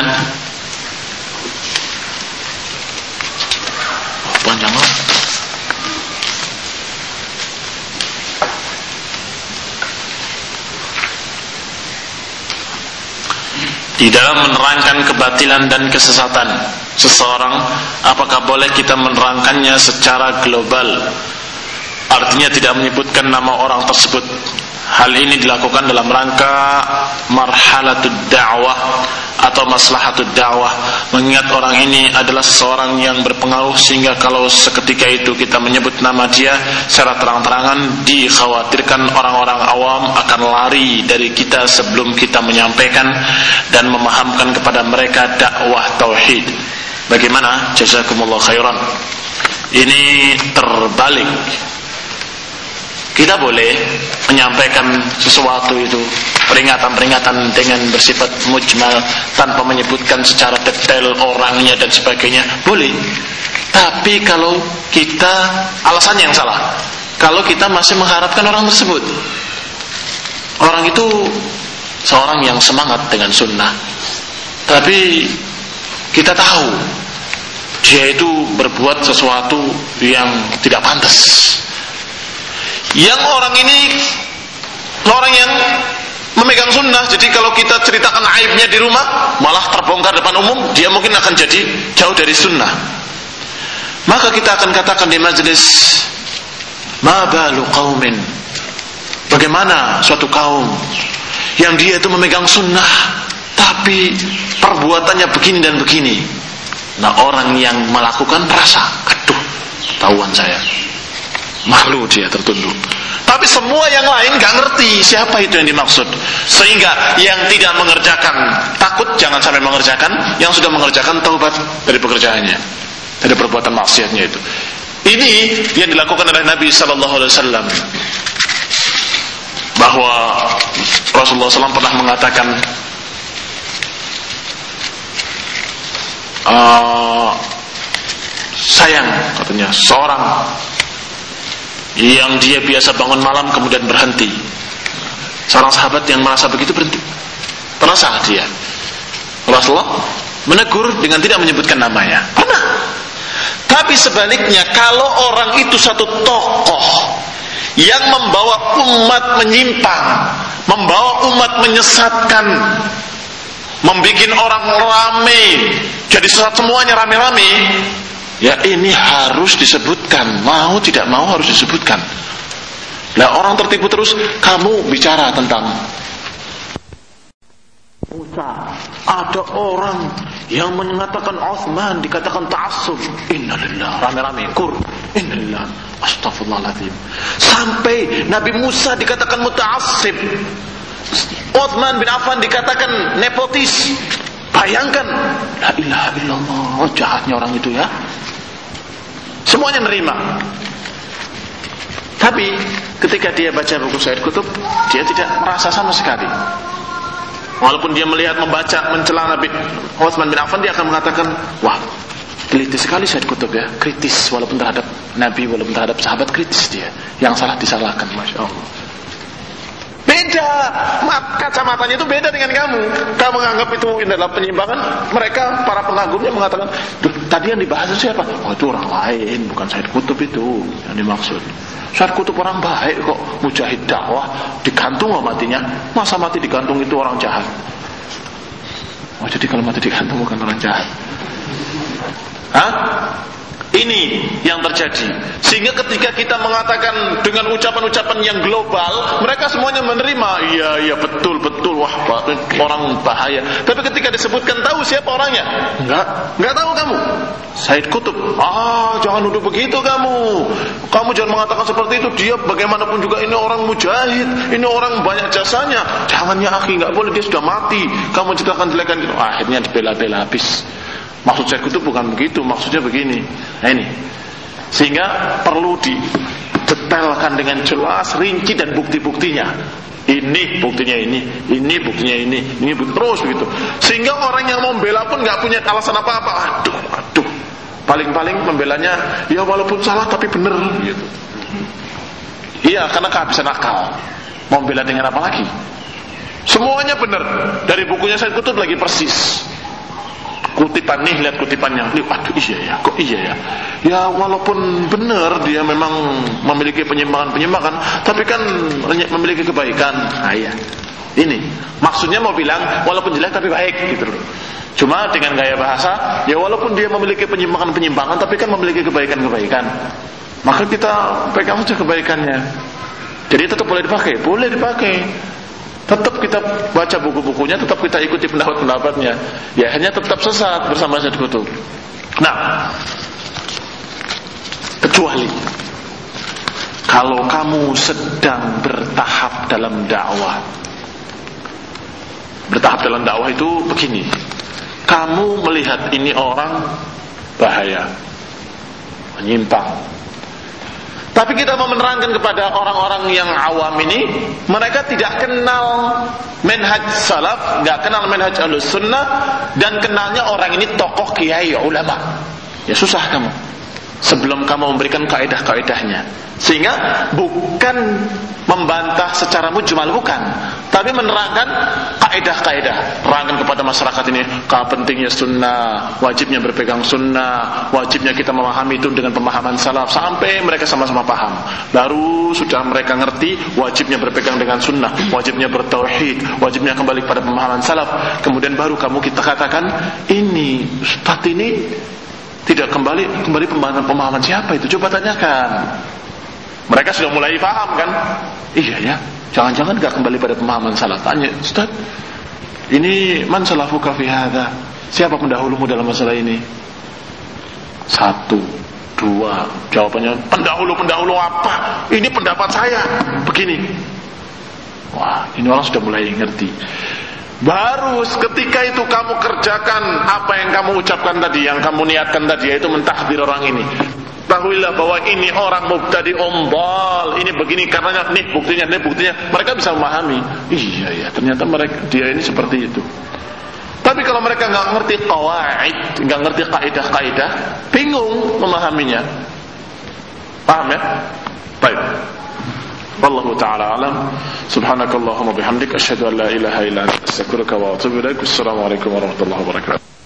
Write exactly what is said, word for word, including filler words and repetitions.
Kemudian oh, panjang loh. Di dalam menerangkan kebatilan dan kesesatan seseorang, apakah boleh kita menerangkannya secara global? Artinya tidak menyebutkan nama orang tersebut. Hal ini dilakukan dalam rangka marhalatud da'wah atau maslahatud da'wah, mengingat orang ini adalah seseorang yang berpengaruh, sehingga kalau seketika itu kita menyebut nama dia secara terang-terangan, dikhawatirkan orang-orang awam akan lari dari kita sebelum kita menyampaikan dan memahamkan kepada mereka dakwah tauhid. Bagaimana? Jazakumullah khairan. Ini terbalik. Kita boleh menyampaikan sesuatu itu, peringatan-peringatan dengan bersifat mujmal, tanpa menyebutkan secara detail orangnya dan sebagainya, boleh. Tapi kalau kita, alasannya yang salah, kalau kita masih mengharapkan orang tersebut, orang itu seorang yang semangat dengan sunnah, tapi kita tahu dia itu berbuat sesuatu yang tidak pantas. Yang orang ini orang yang memegang sunnah, jadi kalau kita ceritakan aibnya di rumah, malah terbongkar depan umum, dia mungkin akan jadi jauh dari sunnah. Maka kita akan katakan di majelis, ma balu qaumin, bagaimana suatu kaum yang dia itu memegang sunnah, tapi perbuatannya begini dan begini. Nah, orang yang melakukan merasa, aduh, ketahuan saya, malu dia, tertunduk. Tapi semua yang lain gak ngerti siapa itu yang dimaksud, sehingga yang tidak mengerjakan takut jangan sampai mengerjakan, yang sudah mengerjakan taubat dari pekerjaannya, dari perbuatan maksiatnya itu. Ini yang dilakukan oleh Nabi sallallahu alaihi wasallam, bahwa Rasulullah sallallahu alaihi wasallam pernah mengatakan, uh, sayang, katanya, seorang yang dia biasa bangun malam kemudian berhenti. Seorang sahabat yang merasa begitu berhenti, terasa dia. Rasulullah menegur dengan tidak menyebutkan namanya. Pernah. Tapi sebaliknya, kalau orang itu satu tokoh yang membawa umat menyimpang, membawa umat menyesatkan, membikin orang rame, jadi sesat semuanya, rame-rame, ya ini harus disebutkan, mau tidak mau harus disebutkan. Lah orang tertipu terus, kamu bicara tentang Musa, ada orang yang mengatakan Utsman dikatakan ta'assub, innalillah, rame-rame kur, innalillah, astagfirullahaladzim. Sampai Nabi Musa dikatakan muta'assib, Utsman bin Affan dikatakan nepotis. Bayangkan, la ilaha illallah, oh, jahatnya orang itu ya. Semuanya nerima. Tapi ketika dia baca buku Sayyid Qutb, dia tidak merasa sama sekali. Walaupun dia melihat, membaca, mencela Nabi Utsman bin Affan, dia akan mengatakan, wah, teliti sekali Sayyid Qutb ya, kritis walaupun terhadap Nabi, walaupun terhadap sahabat, kritis dia. Yang salah disalahkan, Masya Allah. Beda, kacamatanya itu beda dengan kamu. Kamu menganggap itu adalah penyimpangan, mereka para pengagumnya mengatakan, tadi yang dibahas itu siapa? Oh, itu orang lain, bukan Sayyid Qutb itu yang dimaksud. Sayyid Qutb orang baik kok, mujahid dakwah, digantung loh matinya. Masa mati digantung itu orang jahat? Oh, jadi kalau mati digantung bukan orang jahat. Hah? Ini yang terjadi. Sehingga ketika kita mengatakan dengan ucapan-ucapan yang global, mereka semuanya menerima. Iya, iya, betul, betul. Wah, orang bahaya. Tapi ketika disebutkan, tahu siapa orangnya? Enggak, enggak tahu kamu. Sayyid Qutb. Ah, jangan nuduh begitu kamu. Kamu jangan mengatakan seperti itu. Dia bagaimanapun juga ini orang mujahid, ini orang banyak jasanya. Jangan ya akhi, enggak boleh, dia sudah mati. Kamu ceritakan jelekan gitu. Akhirnya dibela-bela habis. Maksud saya itu bukan begitu, maksudnya begini. Nah ini, sehingga perlu didetailkan dengan jelas, rinci dan bukti-buktinya. Ini buktinya ini, ini buktinya ini, ini bukti, terus begitu. Sehingga orang yang membela pun nggak punya alasan apa-apa. Aduh, aduh. Paling-paling membelanya, ya walaupun salah tapi benar. Gitu. Iya, karena kehabisan akal. Mau membela dengan apa lagi? Semuanya benar. Dari bukunya Sayyid Qutb lagi persis. kutipan nih, lihat kutipannya, aduh iya ya, kok iya ya. Ya walaupun benar dia memang memiliki penyimpangan-penyimpangan, tapi kan memiliki kebaikan. Nah iya, ini maksudnya mau bilang walaupun jelek tapi baik gitu loh. Cuma dengan gaya bahasa, ya walaupun dia memiliki penyimpangan-penyimpangan, tapi kan memiliki kebaikan-kebaikan. Maka kita pegang saja kebaikannya. Jadi tetap boleh dipakai, boleh dipakai. Tetap kita baca buku-bukunya, tetap kita ikuti pendapat-pendapatnya. Ya hanya tetap sesat bersama Sayyid Qutb. Nah, kecuali kalau kamu sedang bertahap dalam dakwah. Bertahap dalam dakwah itu begini. Kamu melihat ini orang bahaya, menyimpang. Tapi kita mau menerangkan kepada orang-orang yang awam ini, mereka tidak kenal manhaj salaf, nggak kenal manhaj ahlus sunnah, dan kenalnya orang ini tokoh kiai ulama. Ya susah kamu sebelum kamu memberikan kaidah-kaidahnya. Sehingga bukan membantah secara mujmal, bukan, tapi menerangkan kaidah-kaidah, terangkan kepada masyarakat ini pentingnya sunnah, wajibnya berpegang sunnah, wajibnya kita memahami itu dengan pemahaman salaf, sampai mereka sama-sama paham. Baru sudah mereka ngerti wajibnya berpegang dengan sunnah, wajibnya bertauhid, wajibnya kembali kepada pemahaman salaf. Kemudian baru kamu kita katakan, ini Ustaz ini tidak kembali kembali pemahaman pemahaman siapa itu? Coba tanyakan. Mereka sudah mulai paham kan? Iya ya, jangan-jangan gak kembali pada pemahaman salaf. Tanya, Ustaz, ini man salafuka fi hadza? Siapa pendahulumu dalam masalah ini? Satu, dua, jawabannya pendahulu-pendahulu apa? Ini pendapat saya, begini. Wah, ini orang sudah mulai ngerti. Baru ketika itu kamu kerjakan apa yang kamu ucapkan tadi, yang kamu niatkan tadi, yaitu mentahdir orang ini. Tahuilah bahwa ini orang mubtadi umbal, ini begini karenanya, nih buktinya, nih buktinya. Mereka bisa memahami. Iya ya, ternyata mereka dia ini seperti itu. Tapi kalau mereka nggak ngerti qawaid, nggak ngerti kaidah-kaidah, bingung memahaminya. Paham ya? Baik. Wallahu ta'ala alam. Subhanakallahumma bihamdik, asyhadu an la ilaha illa anta, astaghfiruka wa atubu ilaik. Assalamualaikum warahmatullahi wabarakatuh.